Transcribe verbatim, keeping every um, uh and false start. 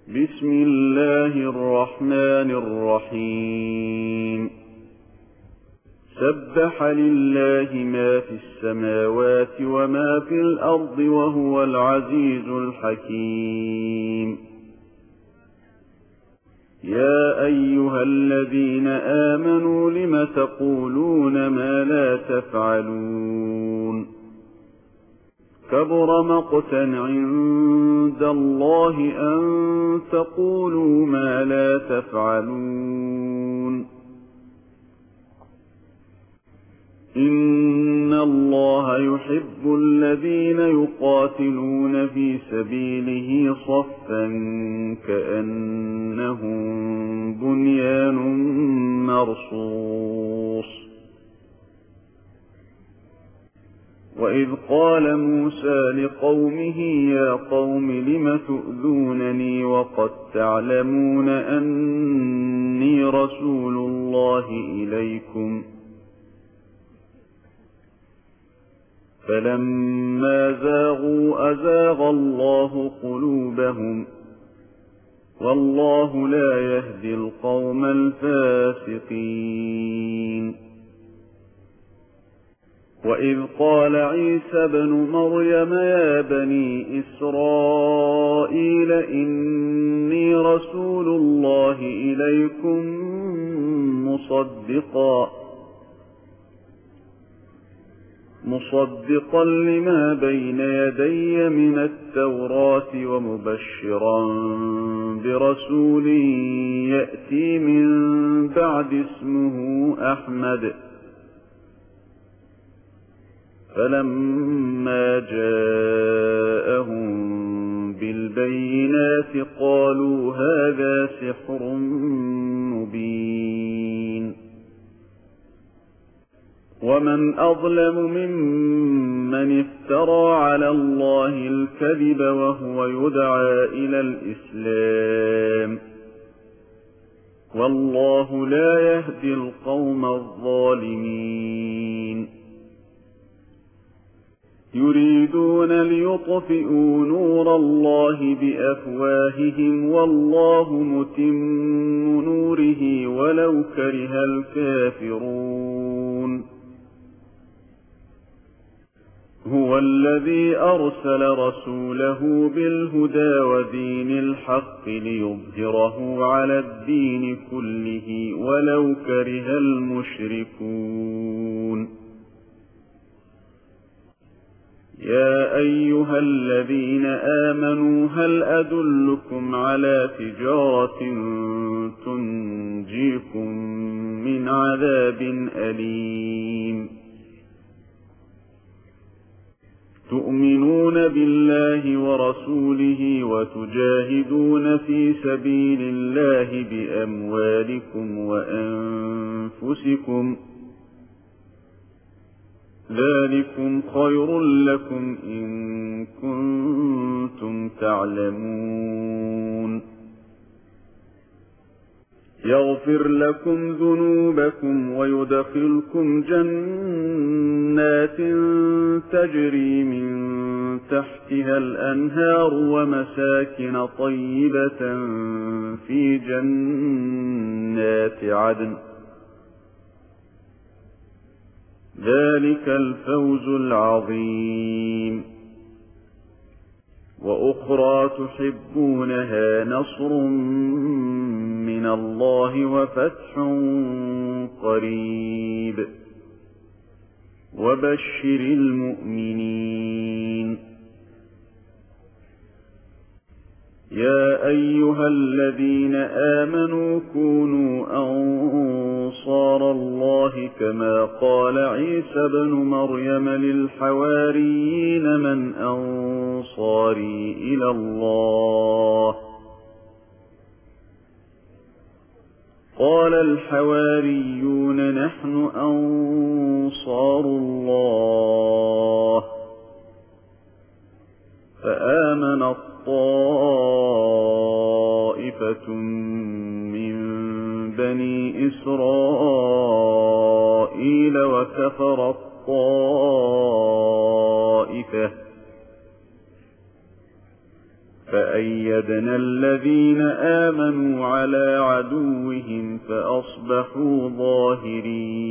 بسم الله الرحمن الرحيم سبح لله ما في السماوات وما في الأرض وهو العزيز الحكيم يا أيها الذين آمنوا لم تقولون ما لا تفعلون كبر مقتا عند الله أن تقولوا ما لا تفعلون إن الله يحب الذين يقاتلون في سبيله صفا كأنهم بنيان مرصوص وإذ قال موسى لقومه يا قوم لم تؤذونني وقد تعلمون أني رسول الله إليكم فلما زاغوا أزاغ الله قلوبهم والله لا يهدي القوم الفاسقين وإذ قال عيسى ابن مريم يا بني إسرائيل إني رسول الله إليكم مصدقا مصدقا لما بين يدي من التوراة ومبشرا برسول يأتي من بعد اسمه أحمد فلما جاءهم بالبينات قالوا هذا سحر مبين ومن أظلم ممن افترى على الله الكذب وهو يدعى إلى الإسلام والله لا يهدي القوم الظالمين يريدون ليطفئوا نور الله بأفواههم والله متم نوره ولو كره الكافرون هو الذي أرسل رسوله بالهدى ودين الحق ليظهره على الدين كله ولو كره المشركون يا أيها الذين آمنوا هل أدلكم على تجارة تنجيكم من عذاب أليم تؤمنون بالله ورسوله وتجاهدون في سبيل الله بأموالكم وأنفسكم ذلكم خير لكم إن كنتم تعلمون يغفر لكم ذنوبكم ويدخلكم جنات تجري من تحتها الأنهار ومساكن طيبة في جنات عدن ذلك الفوز العظيم وأخرى تحبونها نصر من الله وفتح قريب وبشر المؤمنين يا أيها الذين آمنوا كونوا أنصار الله كما قال عيسى ابن مريم للحواريين من أنصاري إلى الله قال الحواريون نحن أنصار الله فآمن طائفة من بني إسرائيل وكفر الطائفة فأيدنا فأيدنا الذين آمنوا على عدوهم فأصبحوا ظاهرين.